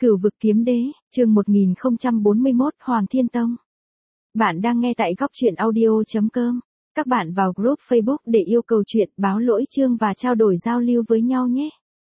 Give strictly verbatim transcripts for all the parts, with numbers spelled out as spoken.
Cửu vực kiếm đế, chương một nghìn không trăm bốn mươi mốt Hoàng Thiên Tông. Bạn đang nghe tại góc truyện audio.com. Các bạn vào group Facebook để yêu cầu chuyện, báo lỗi chương và trao đổi giao lưu với nhau nhé.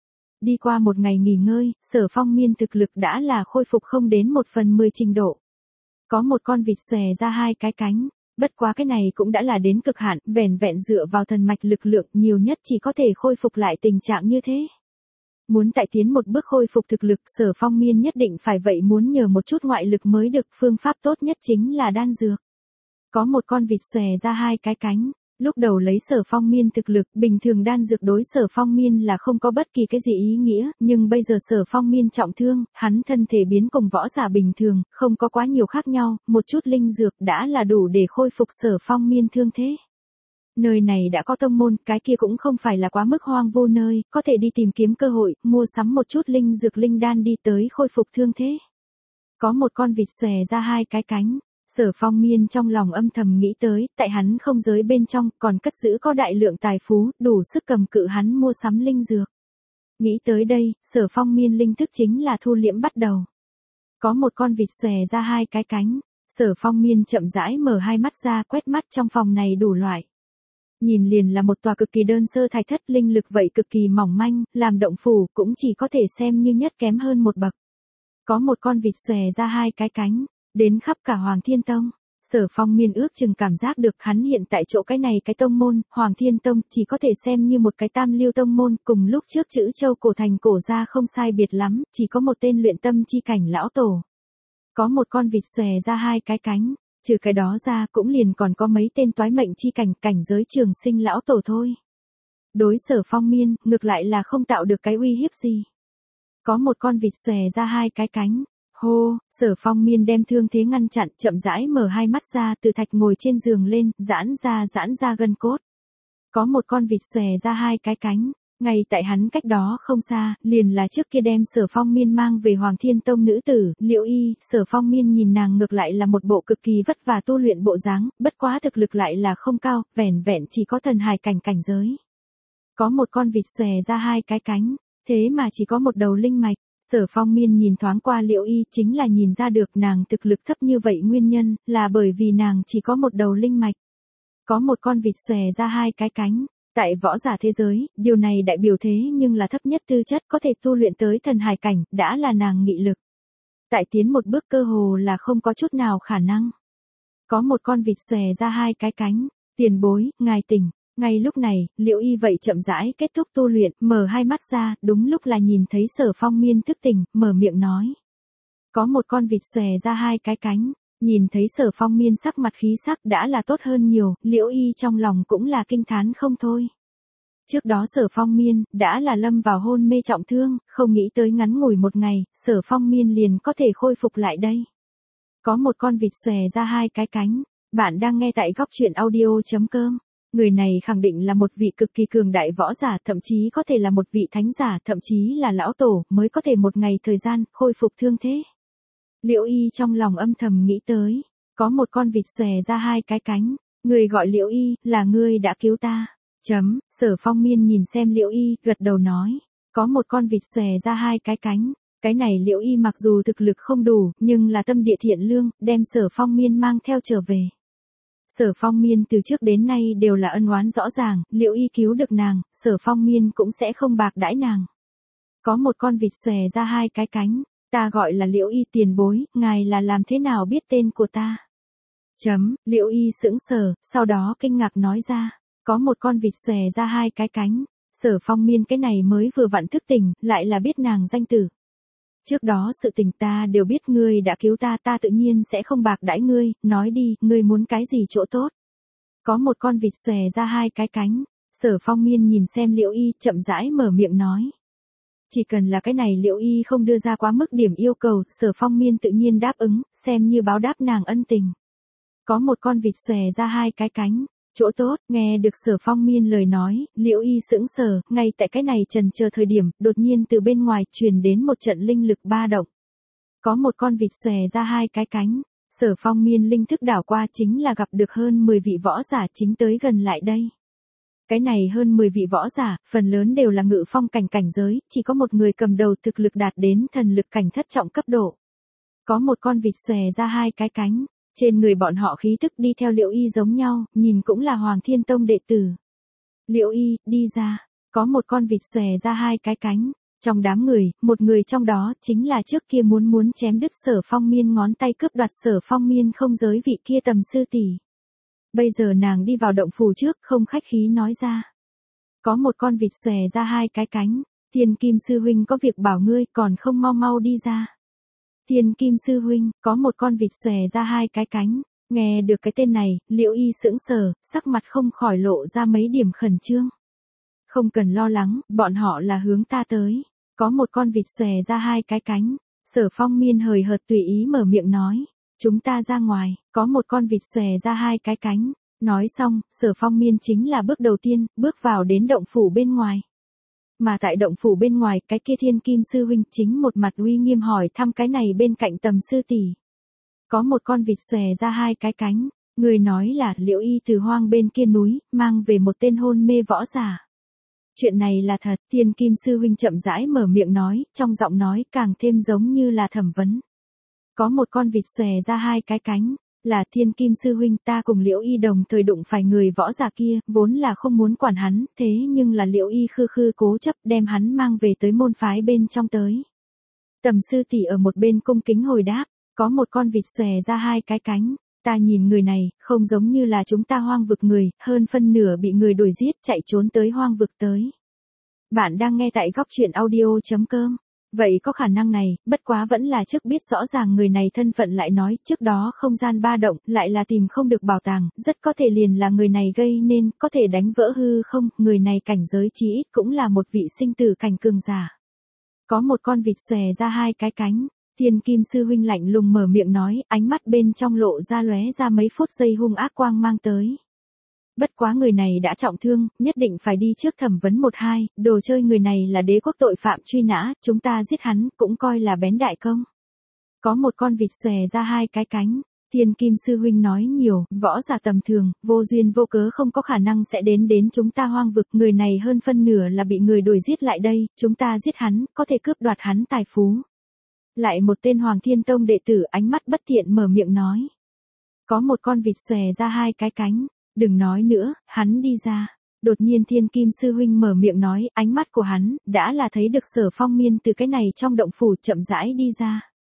Đi qua một ngày nghỉ ngơi, Sở Phong Miên thực lực đã là khôi phục không đến một phần mười trình độ. Có một con vịt xòe ra hai cái cánh, bất quá cái này cũng đã là đến cực hạn, vẻn vẹn dựa vào thần mạch lực lượng nhiều nhất chỉ có thể khôi phục lại tình trạng như thế. Muốn tại tiến một bước khôi phục thực lực, Sở Phong Miên nhất định phải vậy muốn nhờ một chút ngoại lực mới được, phương pháp tốt nhất chính là đan dược. Có một con vịt xòe ra hai cái cánh, lúc đầu lấy Sở Phong Miên thực lực, bình thường đan dược đối Sở Phong Miên là không có bất kỳ cái gì ý nghĩa, nhưng bây giờ Sở Phong Miên trọng thương, hắn thân thể biến cùng võ giả bình thường, không có quá nhiều khác nhau, một chút linh dược đã là đủ để khôi phục Sở Phong Miên thương thế. Nơi này đã có tông môn, cái kia cũng không phải là quá mức hoang vô nơi, có thể đi tìm kiếm cơ hội, mua sắm một chút linh dược linh đan đi tới khôi phục thương thế. Có một con vịt xòe ra hai cái cánh, Sở Phong Miên trong lòng âm thầm nghĩ tới, tại hắn không giới bên trong, còn cất giữ có đại lượng tài phú, đủ sức cầm cự hắn mua sắm linh dược. Nghĩ tới đây, Sở Phong Miên linh thức chính là thu liễm bắt đầu. Có một con vịt xòe ra hai cái cánh, Sở Phong Miên chậm rãi mở hai mắt ra, quét mắt trong phòng này đủ loại. Nhìn liền là một tòa cực kỳ đơn sơ thạch thất, linh lực vậy cực kỳ mỏng manh, làm động phủ cũng chỉ có thể xem như nhất kém hơn một bậc. Có một con vịt xòe ra hai cái cánh, đến khắp cả Hoàng Thiên Tông. Sở Phong Miên ước chừng cảm giác được hắn hiện tại chỗ cái này cái tông môn, Hoàng Thiên Tông, chỉ có thể xem như một cái tam lưu tông môn, cùng lúc trước chữ châu cổ thành cổ ra không sai biệt lắm, chỉ có một tên luyện tâm chi cảnh lão tổ. Có một con vịt xòe ra hai cái cánh. Trừ cái đó ra cũng liền còn có mấy tên toái mệnh chi cảnh, cảnh giới trường sinh lão tổ thôi. Đối Sở Phong Miên, ngược lại là không tạo được cái uy hiếp gì. Có một con vịt xòe ra hai cái cánh. Hô, Sở Phong Miên đem thương thế ngăn chặn, chậm rãi mở hai mắt ra, từ thạch ngồi trên giường lên, giãn ra giãn ra gân cốt. Có một con vịt xòe ra hai cái cánh. Ngay tại hắn cách đó không xa, liền là trước kia đem Sở Phong Miên mang về Hoàng Thiên Tông nữ tử, Liễu Y. Sở Phong Miên nhìn nàng ngược lại là một bộ cực kỳ vất vả tu luyện bộ dáng, bất quá thực lực lại là không cao, vẻn vẹn chỉ có thần hài cảnh cảnh giới. Có một con vịt xòe ra hai cái cánh, thế mà chỉ có một đầu linh mạch. Sở Phong Miên nhìn thoáng qua Liễu Y, chính là nhìn ra được nàng thực lực thấp như vậy nguyên nhân, là bởi vì nàng chỉ có một đầu linh mạch. Có một con vịt xòe ra hai cái cánh. Tại võ giả thế giới, điều này đại biểu thế nhưng là thấp nhất tư chất có thể tu luyện tới thần hài cảnh, đã là nàng nghị lực. Tại tiến một bước cơ hồ là không có chút nào khả năng. Có một con vịt xòe ra hai cái cánh, tiền bối, ngài tỉnh. Ngay lúc này, Liễu Y vậy chậm rãi kết thúc tu luyện, mở hai mắt ra, đúng lúc là nhìn thấy Sở Phong Miên thức tỉnh, mở miệng nói. Có một con vịt xòe ra hai cái cánh. Nhìn thấy Sở Phong Miên sắc mặt khí sắc đã là tốt hơn nhiều, Liễu Y trong lòng cũng là kinh thán không thôi. Trước đó Sở Phong Miên đã là lâm vào hôn mê trọng thương, không nghĩ tới ngắn ngủi một ngày, Sở Phong Miên liền có thể khôi phục lại đây. Có một con vịt xòe ra hai cái cánh, bạn đang nghe tại góc truyện audio.com. Người này khẳng định là một vị cực kỳ cường đại võ giả, thậm chí có thể là một vị thánh giả, thậm chí là lão tổ, mới có thể một ngày thời gian khôi phục thương thế. Liễu Y trong lòng âm thầm nghĩ tới, có một con vịt xòe ra hai cái cánh, người gọi Liễu Y, là ngươi đã cứu ta. Chấm, Sở Phong Miên nhìn xem Liễu Y, gật đầu nói, có một con vịt xòe ra hai cái cánh, cái này Liễu Y mặc dù thực lực không đủ, nhưng là tâm địa thiện lương, đem Sở Phong Miên mang theo trở về. Sở Phong Miên từ trước đến nay đều là ân oán rõ ràng, Liễu Y cứu được nàng, Sở Phong Miên cũng sẽ không bạc đãi nàng. Có một con vịt xòe ra hai cái cánh. Ta gọi là Liễu Y tiền bối, ngài là làm thế nào biết tên của ta? Chấm, Liễu Y sững sờ, sau đó kinh ngạc nói ra, có một con vịt xòe ra hai cái cánh, Sở Phong Miên cái này mới vừa vặn thức tỉnh, lại là biết nàng danh tử. Trước đó sự tình ta đều biết, ngươi đã cứu ta, ta tự nhiên sẽ không bạc đãi ngươi, nói đi, ngươi muốn cái gì chỗ tốt? Có một con vịt xòe ra hai cái cánh, Sở Phong Miên nhìn xem Liễu Y, chậm rãi mở miệng nói. Chỉ cần là cái này Liễu Y không đưa ra quá mức điểm yêu cầu, Sở Phong Miên tự nhiên đáp ứng, xem như báo đáp nàng ân tình. Có một con vịt xòe ra hai cái cánh, chỗ tốt, nghe được Sở Phong Miên lời nói, Liễu Y sững sờ, ngay tại cái này trần chờ thời điểm, đột nhiên từ bên ngoài truyền đến một trận linh lực ba động. Có một con vịt xòe ra hai cái cánh, Sở Phong Miên linh thức đảo qua chính là gặp được hơn mười vị võ giả chính tới gần lại đây. Cái này hơn mười vị võ giả, phần lớn đều là ngự phong cảnh cảnh giới, chỉ có một người cầm đầu thực lực đạt đến thần lực cảnh thất trọng cấp độ. Có một con vịt xòe ra hai cái cánh, trên người bọn họ khí tức đi theo Liễu Y giống nhau, nhìn cũng là Hoàng Thiên Tông đệ tử. Liễu Y, đi ra, có một con vịt xòe ra hai cái cánh. Trong đám người, một người trong đó chính là trước kia muốn muốn chém đứt Sở Phong Miên ngón tay cướp đoạt Sở Phong Miên không giới vị kia tầm sư tỷ. Bây giờ nàng đi vào động phủ trước, không khách khí nói ra. Có một con vịt xòe ra hai cái cánh, Thiên Kim sư huynh có việc bảo ngươi, còn không mau mau đi ra. Thiên Kim sư huynh, có một con vịt xòe ra hai cái cánh, nghe được cái tên này, Liễu Y sững sờ, sắc mặt không khỏi lộ ra mấy điểm khẩn trương. Không cần lo lắng, bọn họ là hướng ta tới. Có một con vịt xòe ra hai cái cánh, Sở Phong Miên hời hợt tùy ý mở miệng nói, chúng ta ra ngoài, có một con vịt xòe ra hai cái cánh. Nói xong, Sở Phong Miên chính là bước đầu tiên, bước vào đến động phủ bên ngoài. Mà tại động phủ bên ngoài, cái kia Thiên Kim sư huynh chính một mặt uy nghiêm hỏi thăm cái này bên cạnh tầm sư tỷ. Có một con vịt xòe ra hai cái cánh, người nói là Liễu Y từ hoang bên kia núi, mang về một tên hôn mê võ giả. Chuyện này là thật, Thiên Kim sư huynh chậm rãi mở miệng nói, trong giọng nói càng thêm giống như là thẩm vấn. Có một con vịt xòe ra hai cái cánh, là Thiên Kim sư huynh, ta cùng Liễu Y đồng thời đụng phải người võ giả kia, vốn là không muốn quản hắn, thế nhưng là Liễu Y khư khư cố chấp đem hắn mang về tới môn phái bên trong tới. Tầm sư tỷ ở một bên cung kính hồi đáp, có một con vịt xòe ra hai cái cánh, ta nhìn người này, không giống như là chúng ta hoang vực người, hơn phân nửa bị người đuổi giết chạy trốn tới hoang vực tới. Bạn đang nghe tại góc truyện audio chấm com. Vậy có khả năng này, bất quá vẫn là trước biết rõ ràng người này thân phận lại nói, trước đó không gian ba động, lại là tìm không được bảo tàng, rất có thể liền là người này gây nên, có thể đánh vỡ hư không, người này cảnh giới chí ít cũng là một vị sinh tử cảnh cường giả. Có một con vịt xòe ra hai cái cánh, Thiên Kim sư huynh lạnh lùng mở miệng nói, ánh mắt bên trong lộ ra lóe ra mấy phút giây hung ác quang mang tới. Bất quá người này đã trọng thương, nhất định phải đi trước thẩm vấn một hai, đồ chơi người này là đế quốc tội phạm truy nã, chúng ta giết hắn, cũng coi là bén đại công. Có một con vịt xòe ra hai cái cánh, Thiên Kim sư huynh nói nhiều, võ giả tầm thường, vô duyên vô cớ không có khả năng sẽ đến đến chúng ta hoang vực, người này hơn phân nửa là bị người đuổi giết lại đây, chúng ta giết hắn, có thể cướp đoạt hắn tài phú. Lại một tên Hoàng Thiên Tông đệ tử ánh mắt bất thiện mở miệng nói. Có một con vịt xòe ra hai cái cánh, đừng nói nữa, hắn đi ra. Đột nhiên Thiên Kim sư huynh mở miệng nói, ánh mắt của hắn, đã là thấy được Sở Phong Miên từ cái này trong động phủ chậm rãi đi ra.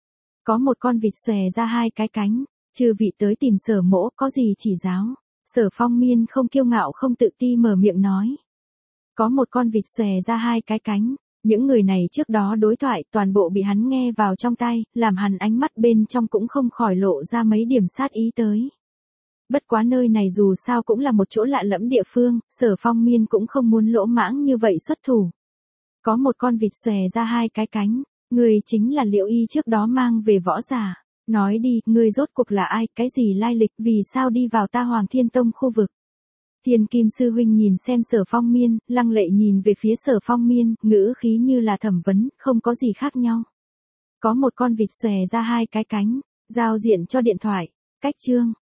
Có một con vịt xòe ra hai cái cánh, chư vị tới tìm Sở mỗ có gì chỉ giáo. Sở Phong Miên không kiêu ngạo không tự ti mở miệng nói. Có một con vịt xòe ra hai cái cánh. Những người này trước đó đối thoại toàn bộ bị hắn nghe vào trong tai, làm hắn ánh mắt bên trong cũng không khỏi lộ ra mấy điểm sát ý tới. Bất quá nơi này dù sao cũng là một chỗ lạ lẫm địa phương, Sở Phong Miên cũng không muốn lỗ mãng như vậy xuất thủ. Có một con vịt xòe ra hai cái cánh, người chính là Liễu Y trước đó mang về võ giả. Nói đi, người rốt cuộc là ai, cái gì lai lịch, vì sao đi vào ta Hoàng Thiên Tông khu vực. Thiên Kim sư huynh nhìn xem Sở Phong Miên, lăng lệ nhìn về phía Sở Phong Miên, ngữ khí như là thẩm vấn, không có gì khác nhau. Có một con vịt xòe ra hai cái cánh, giao diện cho điện thoại, cách chương.